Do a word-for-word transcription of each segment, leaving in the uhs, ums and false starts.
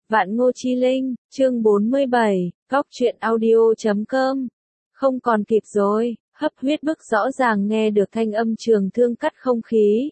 Vạn Ngô Chi Linh, chương bốn mươi bảy, góc truyện audio chấm com. Không còn kịp rồi, hấp huyết bức rõ ràng nghe được thanh âm trường thương cắt không khí.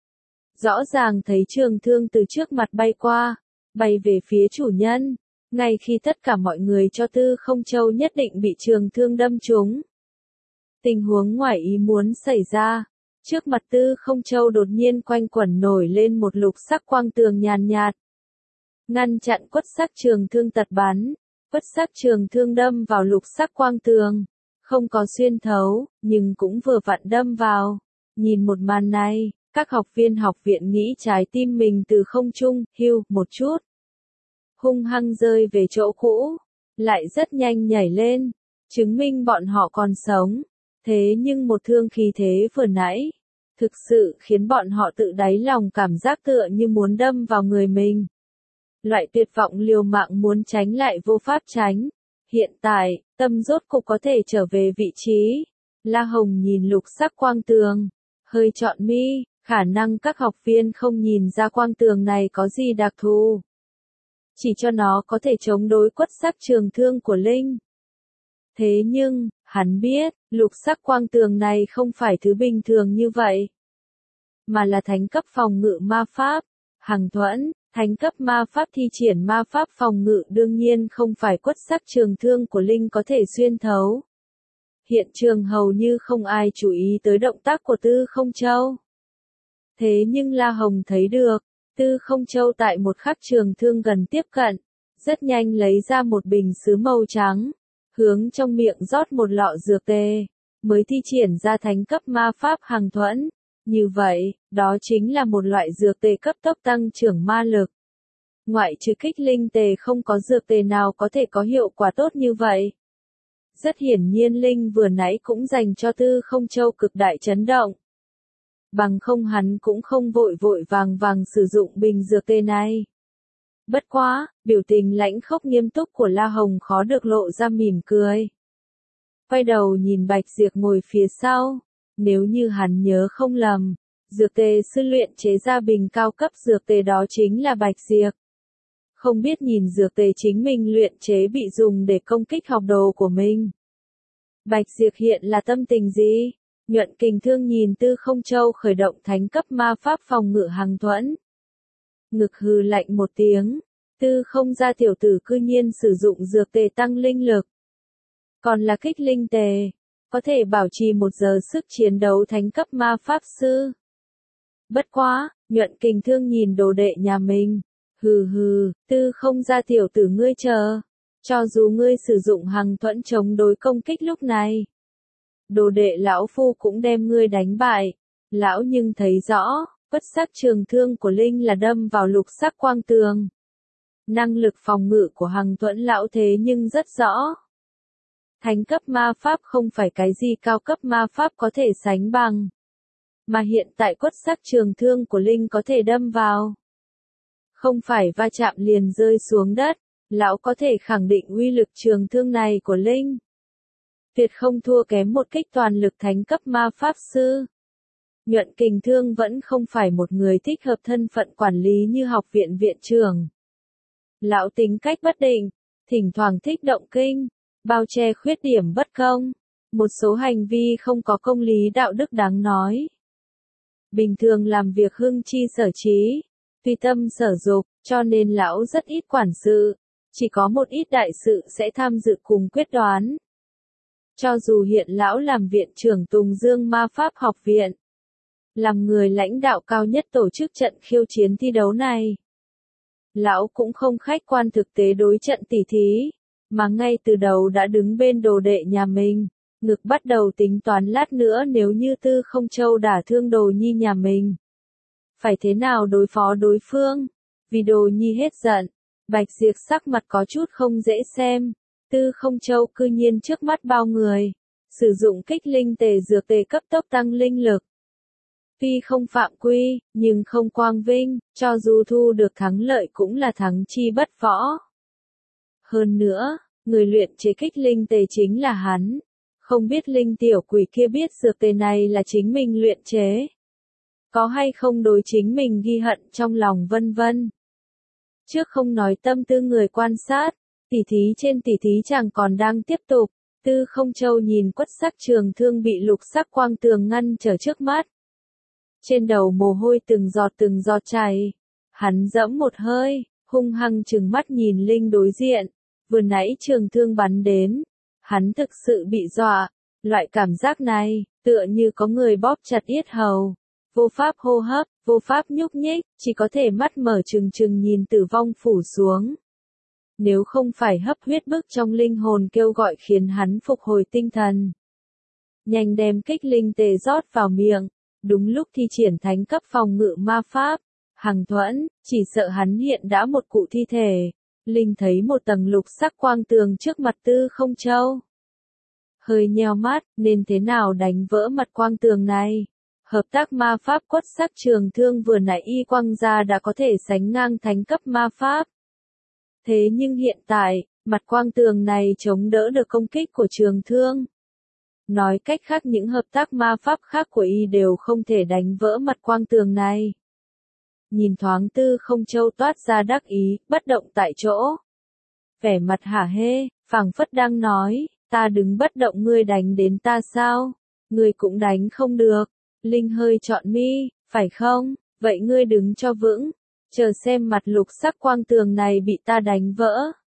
Rõ ràng thấy trường thương từ trước mặt bay qua, bay về phía chủ nhân, ngay khi tất cả mọi người cho Tư Không Châu nhất định bị trường thương đâm trúng. Tình huống ngoài ý muốn xảy ra, trước mặt Tư Không Châu đột nhiên quanh quẩn nổi lên một lục sắc quang tường nhàn nhạt. Ngăn chặn quất sắc trường thương tật bắn, quất sắc trường thương đâm vào lục sắc quang tường, không có xuyên thấu, nhưng cũng vừa vặn đâm vào. Nhìn một màn này, các học viên học viện nghĩ trái tim mình từ không trung, hưu, một chút. Hung hăng rơi về chỗ cũ, lại rất nhanh nhảy lên, chứng minh bọn họ còn sống. Thế nhưng một thương khí thế vừa nãy, thực sự khiến bọn họ tự đáy lòng cảm giác tựa như muốn đâm vào người mình. Loại tuyệt vọng liều mạng muốn tránh lại vô pháp tránh. Hiện tại, tâm rốt cục có thể trở về vị trí. La Hồng nhìn lục sắc quang tường, hơi trọn mi, khả năng các học viên không nhìn ra quang tường này có gì đặc thù. Chỉ cho nó có thể chống đối quất sắc trường thương của Linh. Thế nhưng, hắn biết, lục sắc quang tường này không phải thứ bình thường như vậy, mà là thánh cấp phòng ngự ma pháp. Hằng Thuẫn, thánh cấp ma pháp thi triển ma pháp phòng ngự đương nhiên không phải quất sắc trường thương của Linh có thể xuyên thấu. Hiện trường hầu như không ai chú ý tới động tác của Tư Không Châu. Thế nhưng La Hồng thấy được, Tư Không Châu tại một khắc trường thương gần tiếp cận, rất nhanh lấy ra một bình sứ màu trắng, hướng trong miệng rót một lọ dược tê, mới thi triển ra thánh cấp ma pháp Hằng Thuẫn. Như vậy, đó chính là một loại dược tề cấp tốc tăng trưởng ma lực. Ngoại trừ kích linh tề không có dược tề nào có thể có hiệu quả tốt như vậy. Rất hiển nhiên Linh vừa nãy cũng dành cho Tư Không Châu cực đại chấn động. Bằng không hắn cũng không vội vội vàng vàng sử dụng bình dược tề này. Bất quá, biểu tình lãnh khốc nghiêm túc của La Hồng khó được lộ ra mỉm cười. Quay đầu nhìn Bạch Diệp ngồi phía sau. Nếu như hắn nhớ không lầm, dược tề sư luyện chế ra bình cao cấp dược tề đó chính là Bạch Diệp. Không biết nhìn dược tề chính mình luyện chế bị dùng để công kích học đồ của mình. Bạch Diệp hiện là tâm tình gì? Nhuận Kình Thương nhìn Tư Không Châu khởi động thánh cấp ma pháp phòng ngự Hằng Thuẫn. Ngực hừ lạnh một tiếng, Tư Không gia tiểu tử cư nhiên sử dụng dược tề tăng linh lực. Còn là kích linh tề, có thể bảo trì một giờ sức chiến đấu thánh cấp ma pháp sư. Bất quá, Nhuận Kình Thương nhìn đồ đệ nhà mình. Hừ hừ, Tư Không gia tiểu tử ngươi chờ. Cho dù ngươi sử dụng Hằng Thuẫn chống đối công kích lúc này, đồ đệ lão phu cũng đem ngươi đánh bại. Lão nhưng thấy rõ, quất sắc trường thương của Linh là đâm vào lục sắc quang tường. Năng lực phòng ngự của Hằng Thuẫn lão thế nhưng rất rõ. Thánh cấp ma pháp không phải cái gì cao cấp ma pháp có thể sánh bằng. Mà hiện tại quất sắc trường thương của Linh có thể đâm vào. Không phải va chạm liền rơi xuống đất, lão có thể khẳng định uy lực trường thương này của Linh. Tuyệt không thua kém một kích toàn lực thánh cấp ma pháp sư. Nhuận Kình Thương vẫn không phải một người thích hợp thân phận quản lý như học viện viện trưởng. Lão tính cách bất định, thỉnh thoảng thích động kinh. Bao che khuyết điểm bất công, một số hành vi không có công lý đạo đức đáng nói. Bình thường làm việc hưng chi sở trí, tùy tâm sở dục, cho nên lão rất ít quản sự, chỉ có một ít đại sự sẽ tham dự cùng quyết đoán. Cho dù hiện lão làm viện trưởng Tùng Dương Ma Pháp Học Viện, làm người lãnh đạo cao nhất tổ chức trận khiêu chiến thi đấu này, lão cũng không khách quan thực tế đối trận tỉ thí. Mà ngay từ đầu đã đứng bên đồ đệ nhà mình, ngực bắt đầu tính toán lát nữa nếu như Tư Không Châu đả thương đồ nhi nhà mình. Phải thế nào đối phó đối phương? Vì đồ nhi hết giận, Bạch Diệp sắc mặt có chút không dễ xem. Tư Không Châu cư nhiên trước mắt bao người, sử dụng kích linh tề dược tề cấp tốc tăng linh lực. Tuy không phạm quy, nhưng không quang vinh, cho dù thu được thắng lợi cũng là thắng chi bất võ. Hơn nữa, người luyện chế kích linh tề chính là hắn. Không biết Linh tiểu quỷ kia biết dược tề này là chính mình luyện chế. Có hay không đối chính mình ghi hận trong lòng vân vân. Trước không nói tâm tư người quan sát, tỉ thí trên tỉ thí chàng còn đang tiếp tục. Tư Không Châu nhìn quất sắc trường thương bị lục sắc quang tường ngăn trở trước mắt. Trên đầu mồ hôi từng giọt từng giọt chảy. Hắn dẫm một hơi, hung hăng trừng mắt nhìn Linh đối diện. Vừa nãy trường thương bắn đến. Hắn thực sự bị dọa. Loại cảm giác này, tựa như có người bóp chặt yết hầu. Vô pháp hô hấp, vô pháp nhúc nhích, chỉ có thể mắt mở trừng trừng nhìn tử vong phủ xuống. Nếu không phải hấp huyết bức trong linh hồn kêu gọi khiến hắn phục hồi tinh thần. Nhanh đem kích linh tề rót vào miệng, đúng lúc thi triển thánh cấp phòng ngự ma pháp. Hằng thuẫn, chỉ sợ hắn hiện đã một cụ thi thể. Linh thấy một tầng lục sắc quang tường trước mặt Tư Không Châu. Hơi nheo mắt, nên thế nào đánh vỡ mặt quang tường này? Hợp tác ma pháp quất sắc trường thương vừa nãy y quăng ra đã có thể sánh ngang thánh cấp ma pháp. Thế nhưng hiện tại, mặt quang tường này chống đỡ được công kích của trường thương. Nói cách khác những hợp tác ma pháp khác của y đều không thể đánh vỡ mặt quang tường này. Nhìn thoáng Tư Không Châu toát ra đắc ý, bất động tại chỗ. Vẻ mặt hả hê, phảng phất đang nói, ta đứng bất động ngươi đánh đến ta sao? Ngươi cũng đánh không được. Linh hơi trọn mi, phải không? Vậy ngươi đứng cho vững. Chờ xem mặt lục sắc quang tường này bị ta đánh vỡ.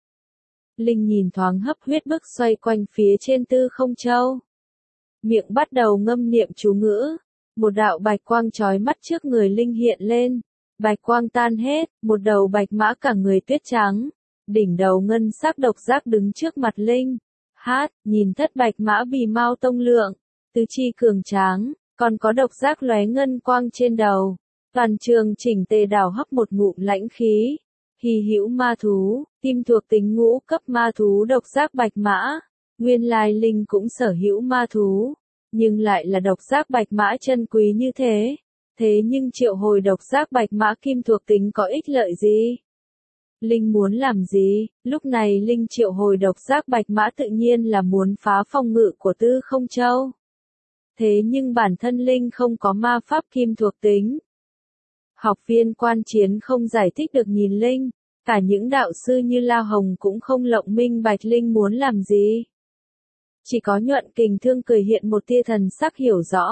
Linh nhìn thoáng hấp huyết bức xoay quanh phía trên Tư Không Châu. Miệng bắt đầu ngâm niệm chú ngữ. Một đạo bạch quang chói mắt trước người Linh hiện lên. Bạch quang tan hết, một đầu bạch mã cả người tuyết trắng. Đỉnh đầu ngân sắc độc giác đứng trước mặt Linh. Hát, nhìn thất bạch mã bì mau tông lượng. Tứ chi cường tráng, còn có độc giác lóe ngân quang trên đầu. Toàn trường chỉnh tề đào hấp một ngụm lãnh khí. Hy hữu ma thú, tim thuộc tính ngũ cấp ma thú độc giác bạch mã. Nguyên lai Linh cũng sở hữu ma thú, nhưng lại là độc giác bạch mã chân quý như thế. Thế nhưng triệu hồi độc giác bạch mã kim thuộc tính có ích lợi gì? Linh muốn làm gì? Lúc này Linh triệu hồi độc giác bạch mã tự nhiên là muốn phá phòng ngự của Tư Không Châu. Thế nhưng bản thân Linh không có ma pháp kim thuộc tính. Học viên quan chiến không giải thích được nhìn Linh, cả những đạo sư như La Hồng cũng không lộng minh bạch Linh muốn làm gì. Chỉ có Nhuận Kình Thương cười hiện một tia thần sắc hiểu rõ.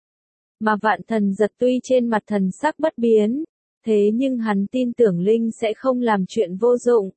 Mà Vạn Thần Giật tuy trên mặt thần sắc bất biến, thế nhưng hắn tin tưởng Linh sẽ không làm chuyện vô dụng.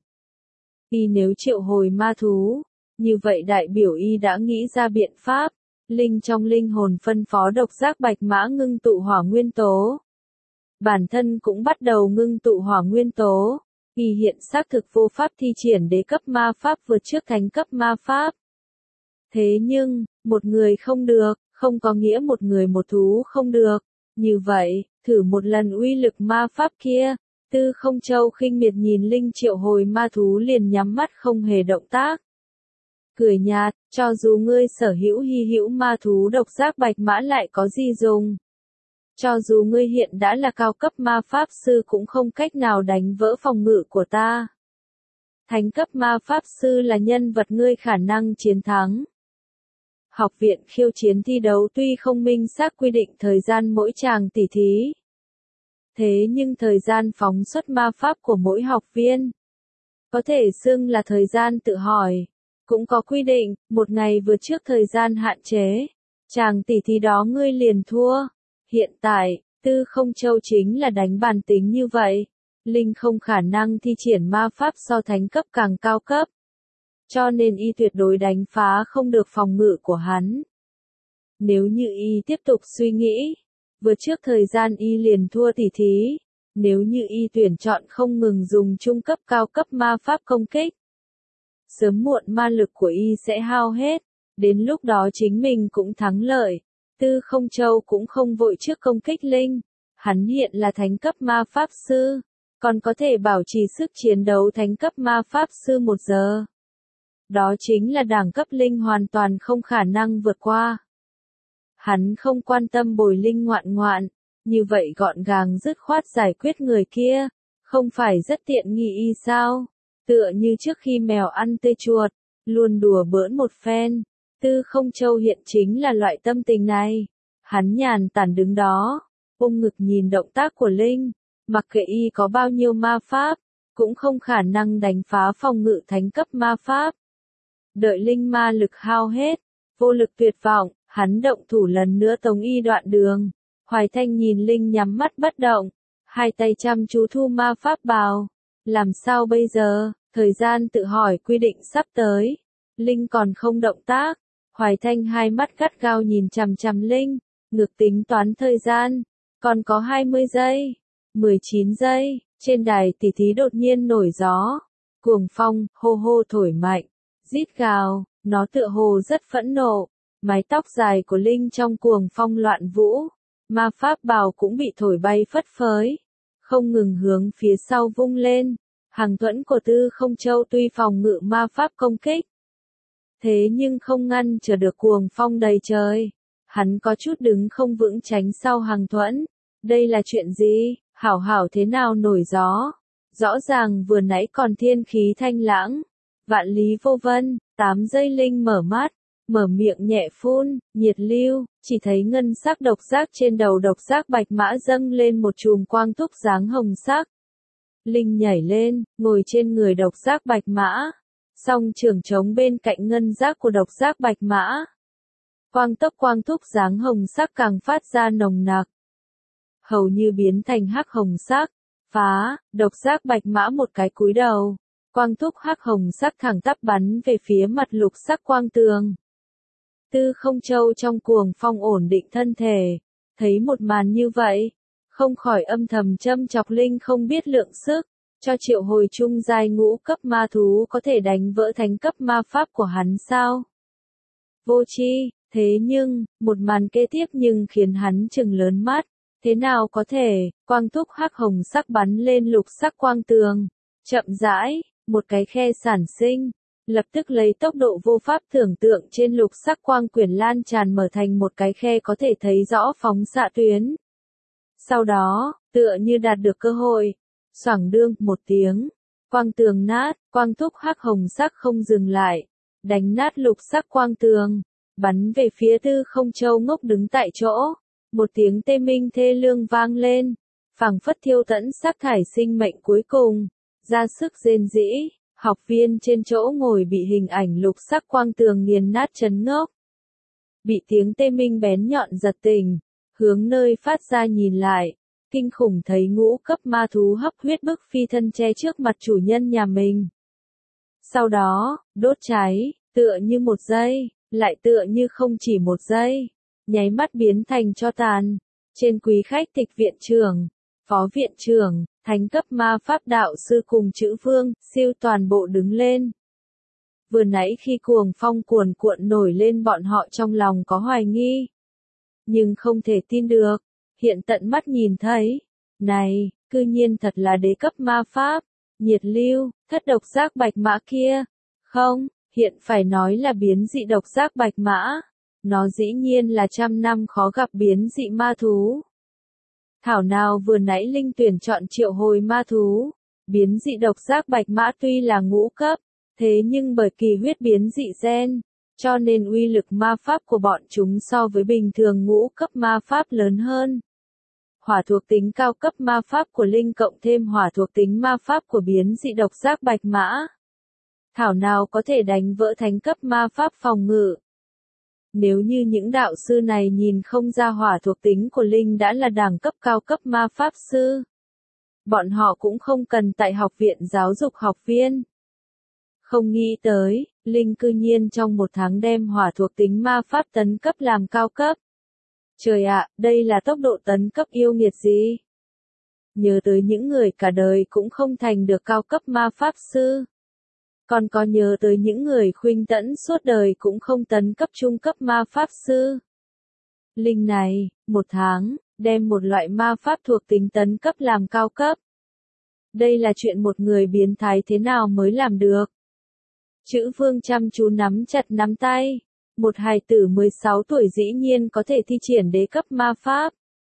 Y nếu triệu hồi ma thú, như vậy đại biểu y đã nghĩ ra biện pháp. Linh trong linh hồn phân phó độc giác bạch mã ngưng tụ hỏa nguyên tố. Bản thân cũng bắt đầu ngưng tụ hỏa nguyên tố. Y hiện xác thực vô pháp thi triển đế cấp ma pháp vượt trước thánh cấp ma pháp. Thế nhưng, một người không được, không có nghĩa một người một thú không được. Như vậy, thử một lần uy lực ma pháp kia. Tư Không Châu khinh miệt nhìn Linh triệu hồi ma thú liền nhắm mắt không hề động tác. Cười nhạt, cho dù ngươi sở hữu hy hữu ma thú độc giác bạch mã lại có gì dùng. Cho dù ngươi hiện đã là cao cấp ma pháp sư cũng không cách nào đánh vỡ phòng ngự của ta. Thánh cấp ma pháp sư là nhân vật ngươi khả năng chiến thắng. Học viện khiêu chiến thi đấu tuy không minh xác quy định thời gian mỗi chàng tỉ thí. Thế nhưng thời gian phóng xuất ma pháp của mỗi học viên có thể xưng là thời gian tự hỏi. Cũng có quy định, một ngày vượt trước thời gian hạn chế. Chàng tỉ thí đó ngươi liền thua. Hiện tại, Tư Không Châu chính là đánh bàn tính như vậy. Linh không khả năng thi triển ma pháp so thánh cấp càng cao cấp. Cho nên y tuyệt đối đánh phá không được phòng ngự của hắn. Nếu như y tiếp tục suy nghĩ, vượt trước thời gian y liền thua tỉ thí. Nếu như y tuyển chọn không ngừng dùng trung cấp cao cấp ma pháp công kích, sớm muộn ma lực của y sẽ hao hết. Đến lúc đó chính mình cũng thắng lợi. Tư Không Châu cũng không vội trước công kích Linh. Hắn hiện là thánh cấp ma pháp sư, còn có thể bảo trì sức chiến đấu thánh cấp ma pháp sư một giờ. Đó chính là đẳng cấp Linh hoàn toàn không khả năng vượt qua. Hắn không quan tâm bồi Linh ngoạn ngoạn, như vậy gọn gàng dứt khoát giải quyết người kia, không phải rất tiện nghi y sao? Tựa như trước khi mèo ăn tê chuột, luôn đùa bỡn một phen. Tư Không Châu hiện chính là loại tâm tình này. Hắn nhàn tản đứng đó, ôm ngực nhìn động tác của Linh, mặc kệ y có bao nhiêu ma pháp, cũng không khả năng đánh phá phòng ngự thánh cấp ma pháp. Đợi linh ma lực hao hết, vô lực tuyệt vọng, hắn động thủ lần nữa tống y đoạn đường. Hoài Thanh nhìn Linh nhắm mắt bất động, hai tay chăm chú thu ma pháp bào. Làm sao bây giờ, thời gian tự hỏi quy định sắp tới. Linh còn không động tác. Hoài Thanh hai mắt gắt gao nhìn chằm chằm Linh, ngược tính toán thời gian. Còn có hai mươi giây, mười chín giây, trên đài tỷ thí đột nhiên nổi gió. Cuồng phong, hô hô thổi mạnh, rít gào, nó tựa hồ rất phẫn nộ. Mái tóc dài của Linh trong cuồng phong loạn vũ. Ma pháp bào cũng bị thổi bay phất phới, không ngừng hướng phía sau vung lên. Hàng thuẫn của Tư Không Châu tuy phòng ngự ma pháp công kích, thế nhưng không ngăn trở được cuồng phong đầy trời. Hắn có chút đứng không vững tránh sau hàng thuẫn. Đây là chuyện gì? Hảo hảo thế nào nổi gió? Rõ ràng vừa nãy còn thiên khí thanh lãng. Vạn lý vô vân, tám giây Linh mở mắt. Mở miệng nhẹ phun, nhiệt lưu, chỉ thấy ngân sắc độc giác trên đầu độc giác bạch mã dâng lên một chùm quang thúc dáng hồng sắc. Linh nhảy lên, ngồi trên người độc giác bạch mã. Song trường trống bên cạnh ngân giác của độc giác bạch mã. Quang tốc quang thúc dáng hồng sắc càng phát ra nồng nặc. Hầu như biến thành hắc hồng sắc. Phá, độc giác bạch mã một cái cúi đầu. Quang thúc hắc hồng sắc thẳng tắp bắn về phía mặt lục sắc quang tường. Tư Không Châu trong cuồng phong ổn định thân thể, thấy một màn như vậy, không khỏi âm thầm châm chọc Linh không biết lượng sức, cho triệu hồi trung giai ngũ cấp ma thú có thể đánh vỡ thánh cấp ma pháp của hắn sao? Vô tri, thế nhưng, một màn kế tiếp nhưng khiến hắn trừng lớn mắt, thế nào có thể, quang thúc hắc hồng sắc bắn lên lục sắc quang tường, chậm rãi, một cái khe sản sinh. Lập tức lấy tốc độ vô pháp tưởng tượng trên lục sắc quang quyển lan tràn mở thành một cái khe có thể thấy rõ phóng xạ tuyến. Sau đó, tựa như đạt được cơ hội, xoảng đương một tiếng, quang tường nát, quang thúc hắc hồng sắc không dừng lại, đánh nát lục sắc quang tường, bắn về phía Tư Không Châu ngốc đứng tại chỗ. Một tiếng tê minh thê lương vang lên, phảng phất thiêu tẫn sắc thải sinh mệnh cuối cùng, ra sức rên rỉ. Học viên trên chỗ ngồi bị hình ảnh lục sắc quang tường nghiền nát chấn ngốc. Bị tiếng tê minh bén nhọn giật tỉnh, hướng nơi phát ra nhìn lại, kinh khủng thấy ngũ cấp ma thú hấp huyết bức phi thân che trước mặt chủ nhân nhà mình. Sau đó, đốt cháy, tựa như một giây, lại tựa như không chỉ một giây, nháy mắt biến thành tro tàn. Trên quý khách tịch viện trưởng, phó viện trưởng, thánh cấp ma pháp đạo sư cùng chữ vương, siêu toàn bộ đứng lên. Vừa nãy khi cuồng phong cuồn cuộn nổi lên bọn họ trong lòng có hoài nghi. Nhưng không thể tin được, hiện tận mắt nhìn thấy. Này, cư nhiên thật là đế cấp ma pháp, nhiệt lưu, thất độc giác bạch mã kia. Không, hiện phải nói là biến dị độc giác bạch mã. Nó dĩ nhiên là trăm năm khó gặp biến dị ma thú. Thảo nào vừa nãy Linh tuyển chọn triệu hồi ma thú, biến dị độc giác bạch mã tuy là ngũ cấp, thế nhưng bởi kỳ huyết biến dị gen, cho nên uy lực ma pháp của bọn chúng so với bình thường ngũ cấp ma pháp lớn hơn. Hỏa thuộc tính cao cấp ma pháp của Linh cộng thêm hỏa thuộc tính ma pháp của biến dị độc giác bạch mã. Thảo nào có thể đánh vỡ thánh cấp ma pháp phòng ngự. Nếu như những đạo sư này nhìn không ra hỏa thuộc tính của Linh đã là đẳng cấp cao cấp ma pháp sư, bọn họ cũng không cần tại học viện giáo dục học viên. Không nghĩ tới, Linh cư nhiên trong một tháng đem hỏa thuộc tính ma pháp tấn cấp làm cao cấp. Trời ạ, đây là tốc độ tấn cấp yêu nghiệt gì? Nhớ tới những người cả đời cũng không thành được cao cấp ma pháp sư. Còn có nhớ tới những người khuynh tẫn suốt đời cũng không tấn cấp trung cấp ma pháp sư. Linh này, một tháng, đem một loại ma pháp thuộc tính tấn cấp làm cao cấp. Đây là chuyện một người biến thái thế nào mới làm được. Chữ vương chăm chú nắm chặt nắm tay. Một hài tử mười sáu tuổi dĩ nhiên có thể thi triển đế cấp ma pháp.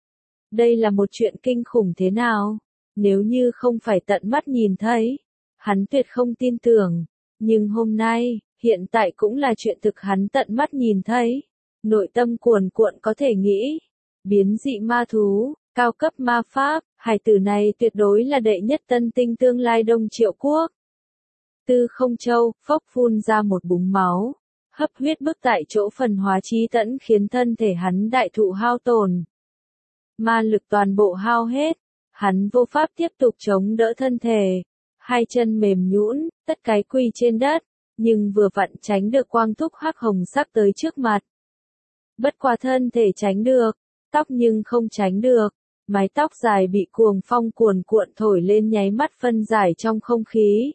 Đây là một chuyện kinh khủng thế nào? Nếu như không phải tận mắt nhìn thấy, hắn tuyệt không tin tưởng. Nhưng hôm nay, hiện tại cũng là chuyện thực hắn tận mắt nhìn thấy. Nội tâm cuồn cuộn có thể nghĩ. Biến dị ma thú, Cao cấp ma pháp, hải tử này tuyệt đối là đệ nhất tân tinh tương lai Đông Triệu Quốc. Tư Không Châu, phốc phun ra một búng máu. Hấp huyết bức tại chỗ phần hóa chí tẫn khiến thân thể hắn đại thụ hao tổn. Ma lực toàn bộ hao hết. Hắn vô pháp tiếp tục chống đỡ thân thể. Hai chân mềm nhũn, tất cái quỳ trên đất. Nhưng vừa vặn tránh được quang thúc hắc hồng sắc tới trước mặt. Bất qua thân thể tránh được. Tóc nhưng không tránh được. Mái tóc dài bị cuồng phong cuồn cuộn thổi lên nháy mắt phân giải trong không khí.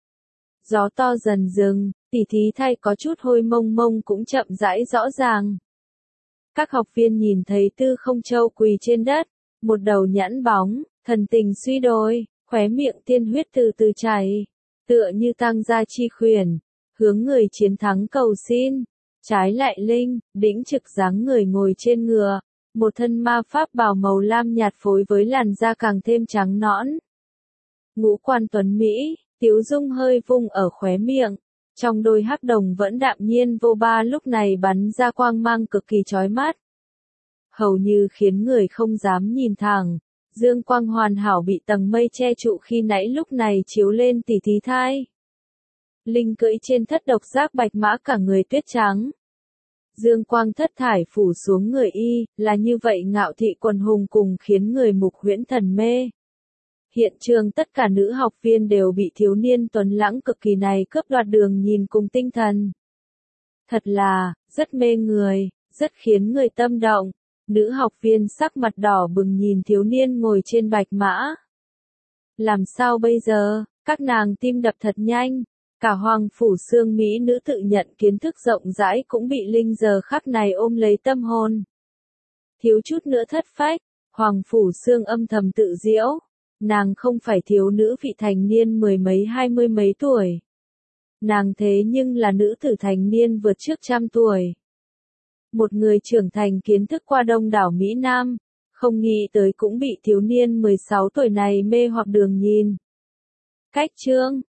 Gió to dần dừng, tỉ thí thay có chút hôi mông mông cũng chậm rãi rõ ràng. Các học viên nhìn thấy Tư Không Châu quỳ trên đất, một đầu nhẵn bóng, thần tình suy đồi, khóe miệng tiên huyết từ từ chảy, tựa như tăng gia chi khuyển, hướng người chiến thắng cầu xin. Trái lại Linh, đĩnh trực dáng người ngồi trên ngựa, một thân ma pháp bào màu lam nhạt phối với làn da càng thêm trắng nõn. Ngũ quan tuấn Mỹ, tiếu dung hơi vung ở khóe miệng, trong đôi hắc đồng vẫn đạm nhiên vô ba lúc này bắn ra quang mang cực kỳ chói mắt. Hầu như khiến người không dám nhìn thẳng, dương quang hoàn hảo bị tầng mây che trụ khi nãy lúc này chiếu lên tỉ thí thai. Linh cưỡi trên thất độc giác bạch mã cả người tuyết trắng. Dương quang thất thải phủ xuống người y, là như vậy ngạo thị quần hùng cùng khiến người mục huyễn thần mê. Hiện trường tất cả nữ học viên đều bị thiếu niên tuấn lãng cực kỳ này cướp đoạt đường nhìn cùng tinh thần. Thật là, rất mê người, rất khiến người tâm động. Nữ học viên sắc mặt đỏ bừng nhìn thiếu niên ngồi trên bạch mã. Làm sao bây giờ, các nàng tim đập thật nhanh. Cả Hoàng Phủ Sương Mỹ nữ tự nhận kiến thức rộng rãi cũng bị Linh giờ khắc này ôm lấy tâm hồn. Thiếu chút nữa thất phách, Hoàng Phủ Sương âm thầm tự giễu. Nàng không phải thiếu nữ vị thành niên mười mấy hai mươi mấy tuổi. Nàng thế nhưng là nữ tử thành niên vượt trước trăm tuổi. Một người trưởng thành kiến thức qua đông đảo Mỹ Nam, không nghĩ tới cũng bị thiếu niên mười sáu tuổi này mê hoặc đường nhìn. Cách chương